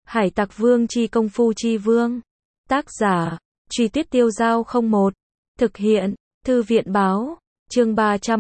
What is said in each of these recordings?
Hải Tặc Vương chi công phu chi vương. Tác giả, Truy Tuyết Tiêu Giao 01. Thực hiện, Thư viện Báo. Chương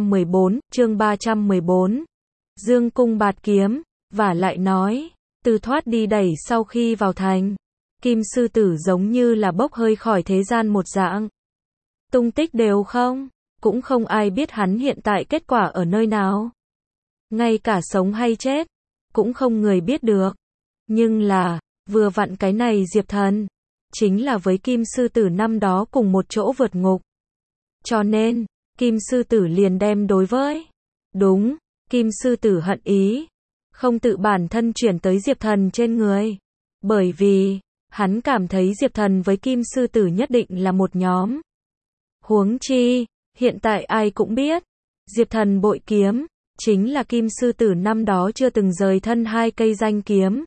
314. Dương cung bạt kiếm, và lại nói, từ thoát đi đẩy sau khi vào thành. Kim sư tử giống như là bốc hơi khỏi thế gian một dạng. Tung tích đều không, cũng không ai biết hắn hiện tại kết quả ở nơi nào. Ngay cả sống hay chết, cũng không người biết được. Nhưng là, vừa vặn cái này Diệp Thần, chính là với Kim sư tử năm đó cùng một chỗ vượt ngục. Cho nên, Kim sư tử liền đem đối với. Đúng, Kim sư tử hận ý, không tự bản thân chuyển tới Diệp Thần trên người. Bởi vì, hắn cảm thấy Diệp Thần với Kim sư tử nhất định là một nhóm. Huống chi, hiện tại ai cũng biết, Diệp Thần bội kiếm, chính là Kim sư tử năm đó chưa từng rời thân hai cây danh kiếm.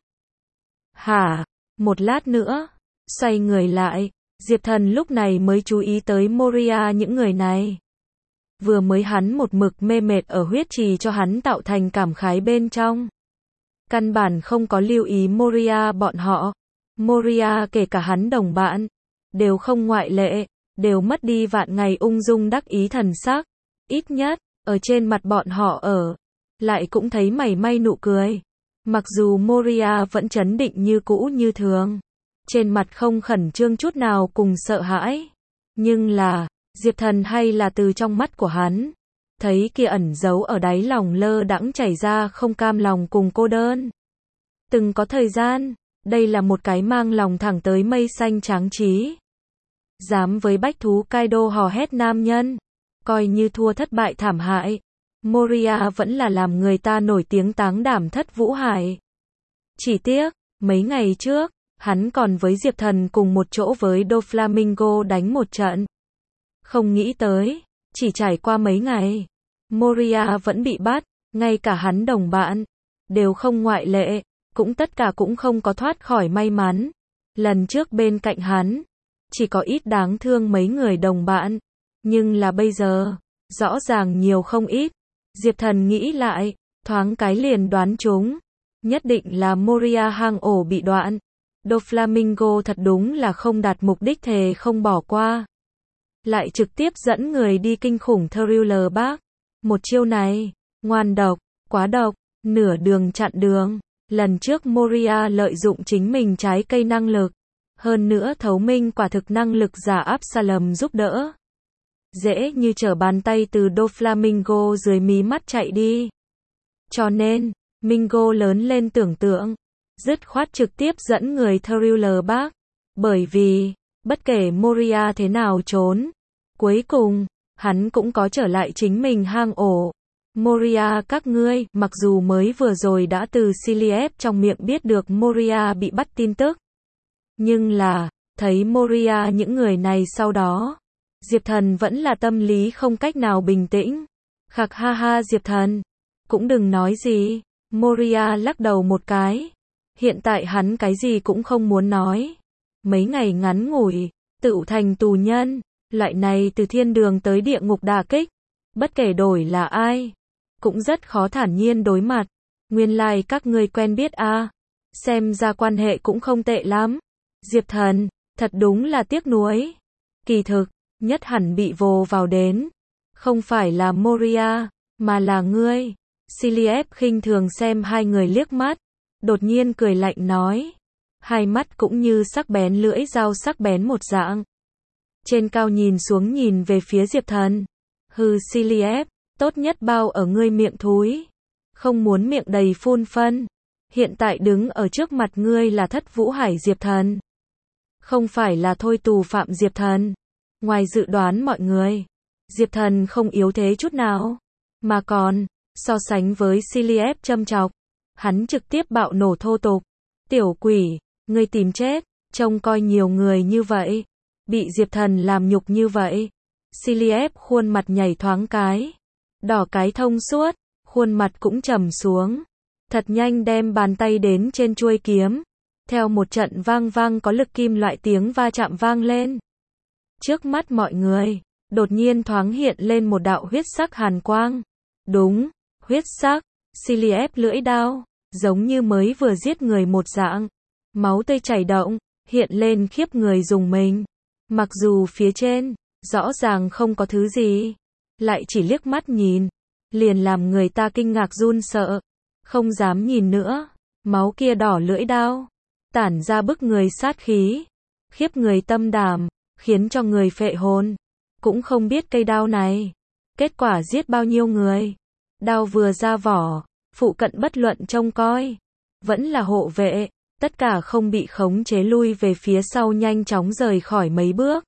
Hả? Một lát nữa, xoay người lại, Diệp Thần lúc này mới chú ý tới Moria những người này. Vừa mới hắn một mực mê mệt ở huyết trì cho hắn tạo thành cảm khái bên trong. Căn bản không có lưu ý Moria bọn họ. Moria kể cả hắn đồng bạn, đều không ngoại lệ, đều mất đi vạn ngày ung dung đắc ý thần sắc. Ít nhất, ở trên mặt bọn họ lại cũng thấy mảy may nụ cười. Mặc dù Moria vẫn trấn định như cũ như thường. Trên mặt không khẩn trương chút nào cùng sợ hãi. Nhưng là, Diệp Thần hay là từ trong mắt của hắn, thấy kia ẩn giấu ở đáy lòng lơ đãng chảy ra không cam lòng cùng cô đơn. Từng có thời gian, đây là một cái mang lòng thẳng tới mây xanh tráng trí. Dám với bách thú Kaido hò hét nam nhân, coi như thua thất bại thảm hại. Moria vẫn là làm người ta nổi tiếng táng đảm thất Vũ Hải. Chỉ tiếc, mấy ngày trước, hắn còn với Diệp Thần cùng một chỗ với Doflamingo đánh một trận. Không nghĩ tới, chỉ trải qua mấy ngày, Moria vẫn bị bắt, ngay cả hắn đồng bạn, đều không ngoại lệ, cũng tất cả cũng không có thoát khỏi may mắn. Lần trước bên cạnh hắn, chỉ có ít đáng thương mấy người đồng bạn, nhưng là bây giờ, rõ ràng nhiều không ít. Diệp Thần nghĩ lại, thoáng cái liền đoán trúng, nhất định là Moria hang ổ bị đoạn. Doflamingo thật đúng là không đạt mục đích thề không bỏ qua. Lại trực tiếp dẫn người đi kinh khủng Thriller Bark. Một chiêu này, ngoan độc, quá độc, nửa đường chặn đường. Lần trước Moria lợi dụng chính mình trái cây năng lực. Hơn nữa thấu minh quả thực năng lực giả Absalom giúp đỡ. Dễ như trở bàn tay từ Doflamingo dưới mí mắt chạy đi. Cho nên, Mingo lớn lên tưởng tượng, dứt khoát trực tiếp dẫn người Thriller Bark. Bởi vì, bất kể Moria thế nào trốn, cuối cùng, hắn cũng có trở lại chính mình hang ổ. Moria các ngươi, mặc dù mới vừa rồi đã từ Cilliep trong miệng biết được Moria bị bắt tin tức. Nhưng là, thấy Moria những người này sau đó, Diệp Thần vẫn là tâm lý không cách nào bình tĩnh. Khạc ha ha Diệp Thần, cũng đừng nói gì. Moria lắc đầu một cái. Hiện tại hắn cái gì cũng không muốn nói. Mấy ngày ngắn ngủi, tựu thành tù nhân, loại này từ thiên đường tới địa ngục đả kích, bất kể đổi là ai, cũng rất khó thản nhiên đối mặt. Nguyên lai các ngươi quen biết a, xem ra quan hệ cũng không tệ lắm. Diệp Thần, thật đúng là tiếc nuối. Kỳ thực, nhất hẳn bị vồ vào đến, không phải là Moria, mà là ngươi. Cilliep khinh thường xem hai người liếc mắt, đột nhiên cười lạnh nói. Hai mắt cũng như sắc bén lưỡi dao sắc bén một dạng. Trên cao nhìn xuống nhìn về phía Diệp Thần. Hừ Cilliep, tốt nhất bao ở ngươi miệng thúi. Không muốn miệng đầy phun phân. Hiện tại đứng ở trước mặt ngươi là thất Vũ Hải Diệp Thần. Không phải là thôi tù phạm Diệp Thần. Ngoài dự đoán mọi người, Diệp Thần không yếu thế chút nào. Mà còn, so sánh với Cilliep châm chọc, hắn trực tiếp bạo nổ thô tục. Tiểu quỷ, ngươi tìm chết, trông coi nhiều người như vậy, bị Diệp Thần làm nhục như vậy. Cilliep khuôn mặt nhảy thoáng cái, đỏ cái thông suốt, khuôn mặt cũng trầm xuống. Thật nhanh đem bàn tay đến trên chuôi kiếm. Theo một trận vang vang có lực kim loại tiếng va chạm vang lên. Trước mắt mọi người, đột nhiên thoáng hiện lên một đạo huyết sắc hàn quang. Đúng, huyết sắc, Cilliep lưỡi đao, giống như mới vừa giết người một dạng. máu tươi chảy động, hiện lên khiếp người rùng mình. Mặc dù phía trên, rõ ràng không có thứ gì, lại chỉ liếc mắt nhìn, liền làm người ta kinh ngạc run sợ, không dám nhìn nữa. Máu kia đỏ lưỡi đao, tản ra bức người sát khí, khiếp người tâm đảm, khiến cho người phệ hồn. Cũng không biết cây đao này, kết quả giết bao nhiêu người. Đao vừa ra vỏ, phụ cận bất luận trông coi, vẫn là hộ vệ, tất cả không bị khống chế lui về phía sau nhanh chóng rời khỏi mấy bước.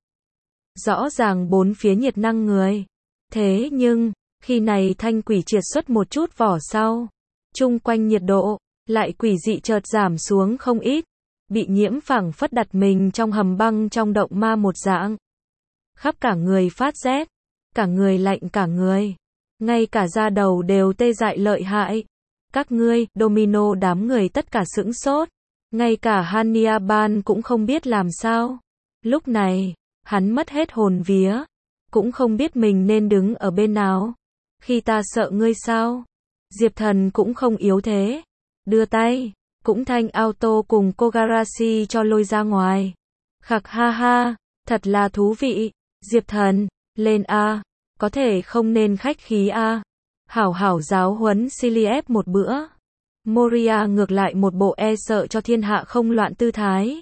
Rõ ràng bốn phía nhiệt năng người. Thế nhưng, khi này thanh quỷ triệt xuất một chút vỏ sau, chung quanh nhiệt độ, lại quỷ dị chợt giảm xuống không ít, bị nhiễm phảng phất đặt mình trong hầm băng trong động ma một dạng. Khắp cả người phát rét, cả người lạnh cả người, ngay cả da đầu đều tê dại lợi hại. Các ngươi, Domino đám người tất cả sững sốt, ngay cả Hannibal cũng không biết làm sao. Lúc này, hắn mất hết hồn vía, cũng không biết mình nên đứng ở bên nào. Khi ta sợ ngươi sao? Diệp Thần cũng không yếu thế, đưa tay, cũng thanh auto cùng Kogarashi cho lôi ra ngoài. Khặc ha ha, thật là thú vị. Diệp Thần, lên a, có thể không nên khách khí a. Hảo hảo giáo huấn Ciliev một bữa. Moria ngược lại một bộ e sợ cho thiên hạ không loạn tư thái.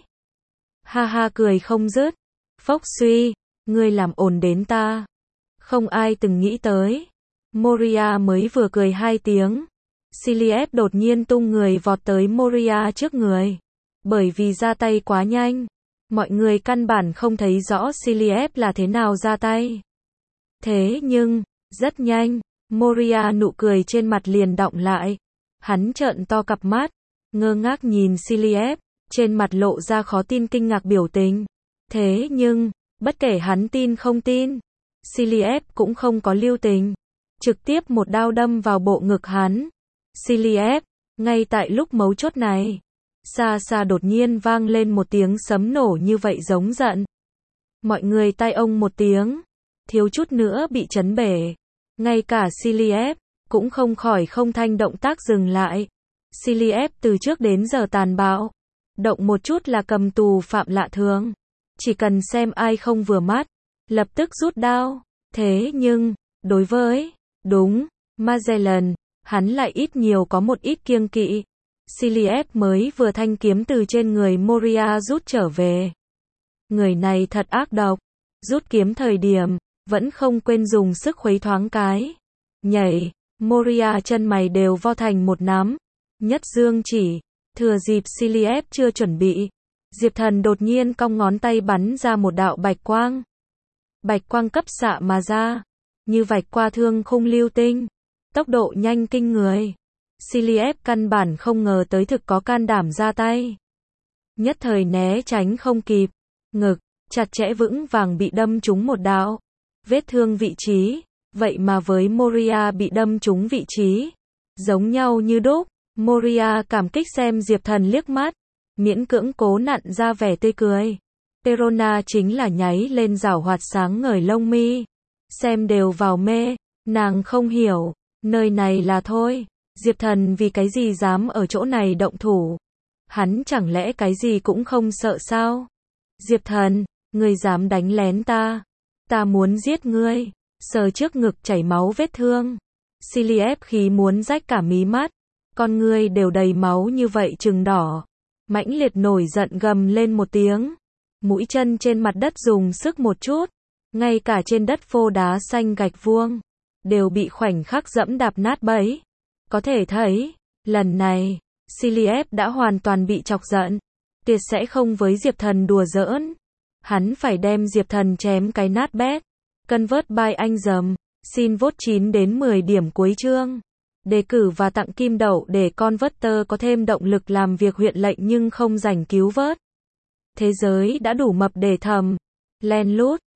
Ha ha cười không dứt. Phốc suy, ngươi làm ồn đến ta. Không ai từng nghĩ tới. Moria mới vừa cười 2 tiếng. Ciliev đột nhiên tung người vọt tới Moria trước người. Bởi vì ra tay quá nhanh, mọi người căn bản không thấy rõ Ciliev là thế nào ra tay. Thế nhưng, rất nhanh, Moria nụ cười trên mặt liền đọng lại. Hắn trợn to cặp mắt, ngơ ngác nhìn Ciliev, trên mặt lộ ra khó tin kinh ngạc biểu tình. Thế nhưng, bất kể hắn tin không tin, Ciliev cũng không có lưu tình, trực tiếp một đao đâm vào bộ ngực hắn. Ciliev, ngay tại lúc mấu chốt này, xa xa đột nhiên vang lên một tiếng sấm nổ như vậy giống giận. Mọi người tai ông một tiếng, thiếu chút nữa bị chấn bể. Ngay cả Ciliev cũng không khỏi không thanh động tác dừng lại. Ciliev từ trước đến giờ tàn bạo, động một chút là cầm tù phạm lạ thường. Chỉ cần xem ai không vừa mắt, lập tức rút đao. Thế nhưng, đối với, đúng, Magellan, hắn lại ít nhiều có một ít kiêng kỵ. Ciliev mới vừa thanh kiếm từ trên người Moria rút trở về. Người này thật ác độc, rút kiếm thời điểm, vẫn không quên dùng sức khuấy thoáng cái. Nhảy, Moria chân mày đều vo thành một nắm. Nhất dương chỉ, thừa dịp Ciliev chưa chuẩn bị. Diệp Thần đột nhiên cong ngón tay bắn ra một đạo bạch quang. Bạch quang cấp xạ mà ra, như vạch qua thương khung lưu tinh. Tốc độ nhanh kinh người. Ciliev căn bản không ngờ tới thực có can đảm ra tay. Nhất thời né tránh không kịp. Ngực, chặt chẽ vững vàng bị đâm trúng một đạo. Vết thương vị trí, vậy mà với Moria bị đâm trúng vị trí, giống nhau như đúc. Moria cảm kích xem Diệp Thần liếc mắt, miễn cưỡng cố nặn ra vẻ tươi cười. Perona chính là nháy lên giảo hoạt sáng ngời lông mi. Xem đều vào mê, nàng không hiểu, nơi này là thôi. Diệp Thần vì cái gì dám ở chỗ này động thủ? Hắn chẳng lẽ cái gì cũng không sợ sao? Diệp Thần, ngươi dám đánh lén ta? Ta muốn giết ngươi. Sờ trước ngực chảy máu vết thương. Ciliev khí muốn rách cả mí mắt. Con ngươi đều đầy máu như vậy trừng đỏ. Mãnh liệt nổi giận gầm lên một tiếng. Mũi chân trên mặt đất dùng sức một chút. Ngay cả trên đất phô đá xanh gạch vuông, đều bị khoảnh khắc dẫm đạp nát bấy. Có thể thấy, lần này, Ciliev đã hoàn toàn bị chọc giận. Tuyệt sẽ không với Diệp Thần đùa giỡn. Hắn phải đem Diệp Thần chém cái nát bét. Convert by anh dầm. Xin vote 9 đến 10 điểm cuối chương. Đề cử và tặng kim đậu để Converter có thêm động lực làm việc huyện lệnh nhưng không rảnh cứu vớt. Thế giới đã đủ mập để thầm. Len lút.